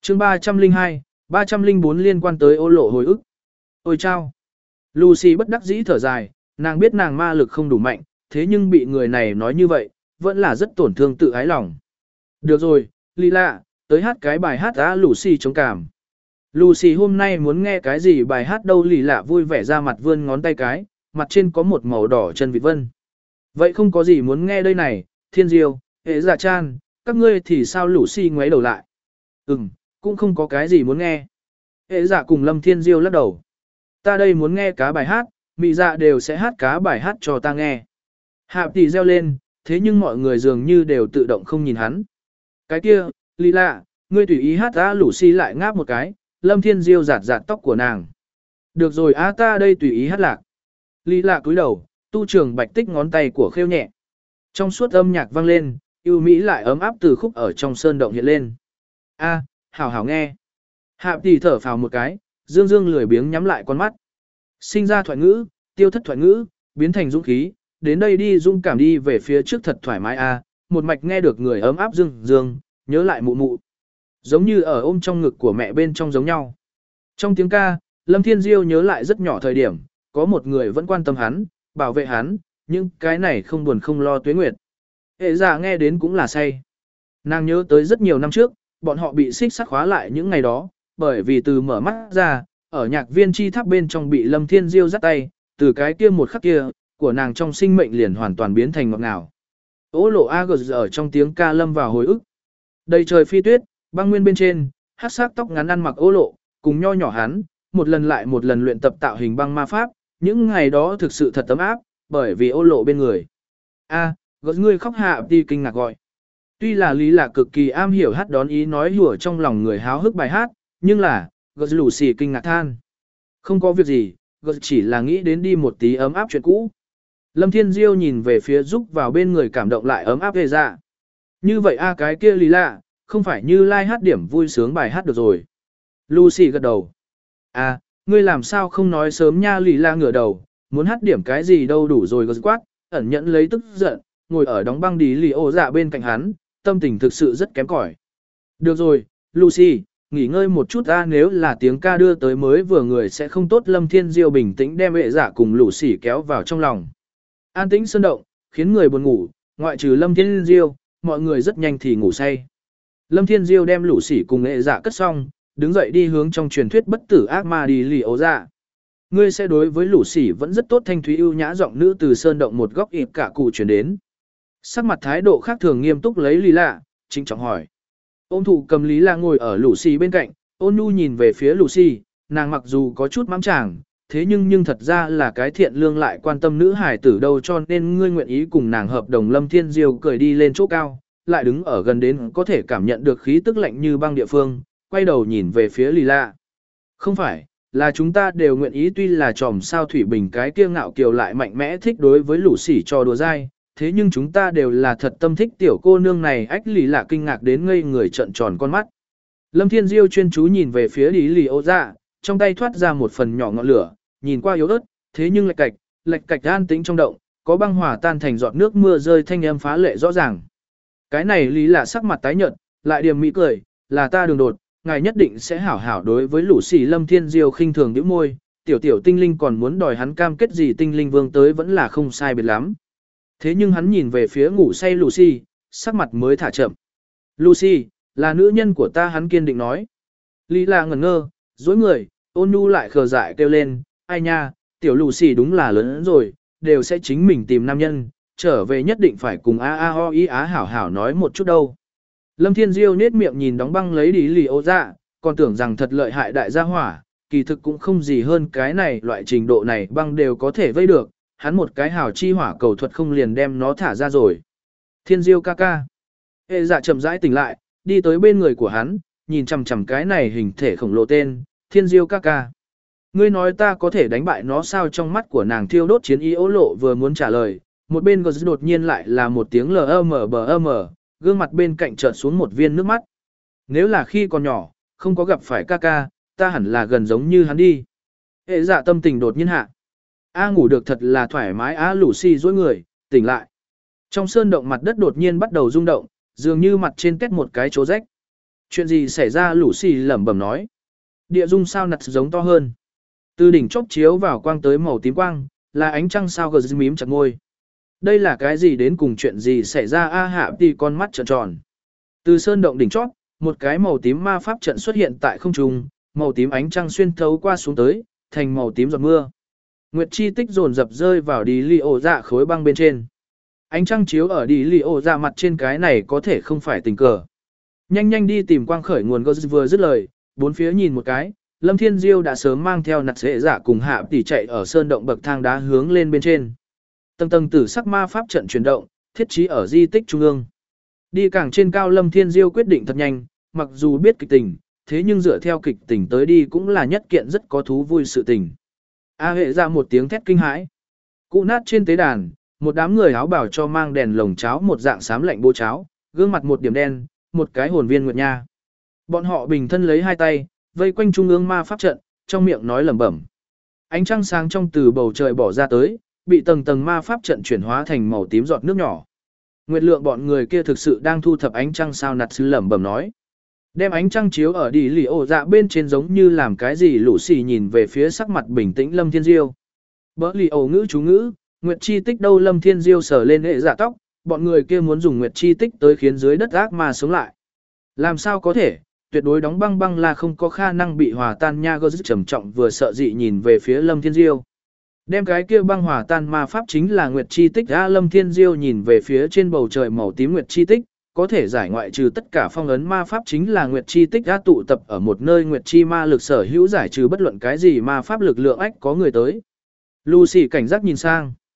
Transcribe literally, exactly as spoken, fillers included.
chương ba trăm lẻ hai, ba trăm lẻ bốn liên quan tới ô lộ hồi ức. Ôi chao! Lucy bất đắc dĩ thở dài, nàng biết nàng ma lực không đủ mạnh, thế nhưng bị người này nói như vậy, vẫn là rất tổn thương tự ái lòng. Được rồi, Lila, tới hát cái bài hát đã Lucy chống cảm. Lucy hôm nay muốn nghe cái gì bài hát đâu Lila vui vẻ ra mặt vươn ngón tay cái, mặt trên có một màu đỏ chân vịt vân. Vậy không có gì muốn nghe đây này, Thiên Diêu, Hệ Dạ Chan, các ngươi thì sao Lucy ngoáy đầu lại. Ừm, cũng không có cái gì muốn nghe. Hệ Dạ cùng Lâm Thiên Diêu lắc đầu. Ta đây muốn nghe cá bài hát, mị dạ đều sẽ hát cá bài hát cho ta nghe. Hạ tỷ reo lên, thế nhưng mọi người dường như đều tự động không nhìn hắn. Cái kia, Lila, ngươi tùy ý hát ta Lucy lại ngáp một cái, Lâm Thiên Diêu giạt giạt tóc của nàng. Được rồi á ta đây tùy ý hát lạc. Lila cúi đầu, tu trường bạch tích ngón tay của khêu nhẹ. Trong suốt âm nhạc vang lên, yêu mỹ lại ấm áp từ khúc ở trong sơn động hiện lên. A, hảo hảo nghe. Hạ tỷ thở phào một cái, dương dương lười biếng nhắm lại con mắt. Sinh ra thoại ngữ, tiêu thất thoại ngữ, biến thành dũng khí, đến đây đi dũng cảm đi về phía trước thật thoải mái a, một mạch nghe được người ấm áp dương dương, nhớ lại mụ mụ. Giống như ở ôm trong ngực của mẹ bên trong giống nhau. Trong tiếng ca, Lâm Thiên Diêu nhớ lại rất nhỏ thời điểm, có một người vẫn quan tâm hắn, bảo vệ hắn, nhưng cái này không buồn không lo Tuế Nguyệt. Hệ giả nghe đến cũng là say. Nàng nhớ tới rất nhiều năm trước, bọn họ bị xích sắt khóa lại những ngày đó, bởi vì từ mở mắt ra, ở nhạc viên chi tháp bên trong bị Lâm Thiên Diêu dắt tay, từ cái kia một khắc kia, của nàng trong sinh mệnh liền hoàn toàn biến thành ngọt ngào. Ô lộ a gờ ở trong tiếng ca lâm vào hồi ức. Đầy trời phi tuyết, băng nguyên bên trên, hắc sắc tóc ngắn ăn mặc ô lộ, cùng nho nhỏ hắn, một lần lại một lần luyện tập tạo hình băng ma pháp, những ngày đó thực sự thật ấm áp, bởi vì ô lộ bên người. A, gỡ ngươi khóc hạ đi kinh ngạc gọi. Tuy là lý là cực kỳ am hiểu hát đón ý nói hùa trong lòng người háo hức bài hát, nhưng là, gỡ lù xì kinh ngạc than. Không có việc gì, gỡ chỉ là nghĩ đến đi một tí ấm áp chuyện cũ. Lâm Thiên Diêu nhìn về phía giúp vào bên người cảm động lại ấm áp về dạ. Như vậy a cái kia lý lạ, không phải như lai hát điểm vui sướng bài hát được rồi. Lucy gật đầu. À, ngươi làm sao không nói sớm nha lý la ngửa đầu, muốn hát điểm cái gì đâu đủ rồi gật quát, ẩn nhẫn lấy tức giận, ngồi ở đóng băng đi lì ô dạ bên cạnh hắn, tâm tình thực sự rất kém cỏi. Được rồi, Lucy, nghỉ ngơi một chút ta nếu là tiếng ca đưa tới mới vừa người sẽ không tốt. Lâm Thiên Diêu bình tĩnh đem vệ dạ cùng Lucy kéo vào trong lòng. An tĩnh sơn động, khiến người buồn ngủ, ngoại trừ Lâm Thiên Diêu, mọi người rất nhanh thì ngủ say. Lâm Thiên Diêu đem Lucy cùng vệ dạ cất xong, đứng dậy đi hướng trong truyền thuyết bất tử ác ma đi lì ô dạ. Ngươi sẽ đối với Lucy vẫn rất tốt. Thanh thúy ưu nhã giọng nữ từ sơn động một góc ịp cả cụ truyền đến. Sắc mặt thái độ khác thường nghiêm túc lấy Lý Lạ, trịnh trọng hỏi. Ôn thụ cầm Lý Lạ ngồi ở Lucy bên cạnh, ôn nhu nhìn về phía Lucy, nàng mặc dù có chút mắm chàng, thế nhưng nhưng thật ra là cái thiện lương lại quan tâm nữ hải tử đâu cho nên ngươi nguyện ý cùng nàng hợp đồng. Lâm Thiên Diêu cười đi lên chỗ cao, lại đứng ở gần đến có thể cảm nhận được khí tức lạnh như băng địa phương, quay đầu nhìn về phía Lý Lạ. Không phải, là chúng ta đều nguyện ý tuy là tròm sao thủy bình cái kia ngạo kiều lại mạnh mẽ thích đối với Lucy trò đùa dai. Thế nhưng chúng ta đều là thật tâm thích tiểu cô nương này. Ách Lý Lạ kinh ngạc đến ngây người trợn tròn con mắt. Lâm Thiên Diêu chuyên chú nhìn về phía Lý Lì Ô Dạ, trong tay thoát ra một phần nhỏ ngọn lửa, nhìn qua yếu ớt, thế nhưng lệch cạch, lệch cạch an tĩnh trong động, có băng hỏa tan thành giọt nước mưa rơi thanh âm phá lệ rõ ràng. Cái này Lý Lạ sắc mặt tái nhợt, lại điềm mỹ cười, là ta đường đột, ngài nhất định sẽ hảo hảo đối với Lucy. Lâm Thiên Diêu khinh thường nhíu môi, tiểu tiểu tinh linh còn muốn đòi hắn cam kết gì, tinh linh vương tới vẫn là không sai biệt lắm. Thế nhưng hắn nhìn về phía ngủ say Lucy, sắc mặt mới thả chậm. Lucy, là nữ nhân của ta, hắn kiên định nói. Lý Lạ ngẩn ngơ, dối người, ôn nhu lại khờ dại kêu lên, ai nha, tiểu Lucy đúng là lớn rồi, đều sẽ chính mình tìm nam nhân, trở về nhất định phải cùng a a ho ý á hảo hảo nói một chút đâu. Lâm Thiên Diêu nết miệng nhìn đóng băng lấy đi lì ô dạ, còn tưởng rằng thật lợi hại đại gia hỏa, kỳ thực cũng không gì hơn cái này, loại trình độ này băng đều có thể vây được. Hắn một cái hào chi hỏa cầu thuật không liền đem nó thả ra rồi. Thiên Diêu ca ca. Hệ dạ chậm rãi tỉnh lại, đi tới bên người của hắn, nhìn chằm chằm cái này hình thể khổng lồ tên, Thiên Diêu ca ca. Ngươi nói ta có thể đánh bại nó sao? Trong mắt của nàng thiêu đốt chiến ý. Ố lộ vừa muốn trả lời, một bên gờ đột nhiên lại là một tiếng lm gương mặt bên cạnh chợt xuống một viên nước mắt. Nếu là khi còn nhỏ, không có gặp phải ca ca, ta hẳn là gần giống như hắn đi. Hệ dạ tâm tình đột nhiên hạ. A ngủ được thật là thoải mái. A Lucy dối người, tỉnh lại. Trong sơn động mặt đất đột nhiên bắt đầu rung động, dường như mặt trên tét một cái chỗ rách. Chuyện gì xảy ra? Lucy lẩm bẩm nói. Địa dung sao nặt giống to hơn. Từ đỉnh chóp chiếu vào quang tới màu tím quang, là ánh trăng sao gờ mím chặt ngôi. Đây là cái gì, đến cùng chuyện gì xảy ra? A Hạ thì con mắt trợn tròn. Từ sơn động đỉnh chót, một cái màu tím ma pháp trận xuất hiện tại không trung, màu tím ánh trăng xuyên thấu qua xuống tới, thành màu tím giọt mưa. Nguyệt chi tích dồn dập rơi vào đi li ổ dạ khối băng bên trên. Ánh trăng chiếu ở đi li ổ dạ mặt trên, cái này có thể không phải tình cờ. Nhanh nhanh đi tìm quang khởi nguồn. Ghost vừa dứt lời, bốn phía nhìn một cái, Lâm Thiên Diêu đã sớm mang theo nặt dễ dạ cùng Hạ tỷ chạy ở sơn động bậc thang đá hướng lên bên trên. Tầng tầng tử sắc ma pháp trận chuyển động, thiết trí ở di tích trung ương. Đi càng trên cao, Lâm Thiên Diêu quyết định thật nhanh, mặc dù biết kịch tình, thế nhưng dựa theo kịch tình tới đi cũng là nhất kiện rất có thú vui sự tình. A hệ ra một tiếng thét kinh hãi. Cụ nát trên tế đàn, một đám người áo bảo cho mang đèn lồng cháo một dạng xám lạnh bố cháo, gương mặt một điểm đen, một cái hồn viên nguyệt nha. Bọn họ bình thân lấy hai tay, vây quanh trung ương ma pháp trận, trong miệng nói lẩm bẩm. Ánh trăng sáng trong từ bầu trời bỏ ra tới, bị tầng tầng ma pháp trận chuyển hóa thành màu tím giọt nước nhỏ. Nguyệt Lượng bọn người kia thực sự đang thu thập ánh trăng sao? Nặt sư lẩm bẩm nói. Đem ánh trăng chiếu ở đi lì ổ dạ bên trên giống như làm cái gì? Lũ xì nhìn về phía sắc mặt bình tĩnh Lâm Thiên Diêu. Bỡ lì ổ ngữ chú ngữ, Nguyệt chi tích đâu? Lâm Thiên Diêu sờ lên hệ dạ tóc, bọn người kia muốn dùng Nguyệt chi tích tới khiến dưới đất ác ma sống lại. Làm sao có thể, tuyệt đối đóng băng băng là không có khả năng bị hòa tan nha. Gơ trầm trọng vừa sợ dị nhìn về phía Lâm Thiên Diêu. Đem cái kia băng hòa tan ma pháp chính là Nguyệt chi tích. A Lâm Thiên Diêu nhìn về phía trên bầu trời màu tím Nguyệt chi tích, có thể giải ngoại trừ tất cả phong ấn ma pháp chính là Nguyệt chi tích đã tụ tập ở một nơi. Nguyệt chi ma lực sở hữu giải trừ bất luận cái gì ma pháp lực lượng ách có người tới. Lucy cảnh giác nhìn sang.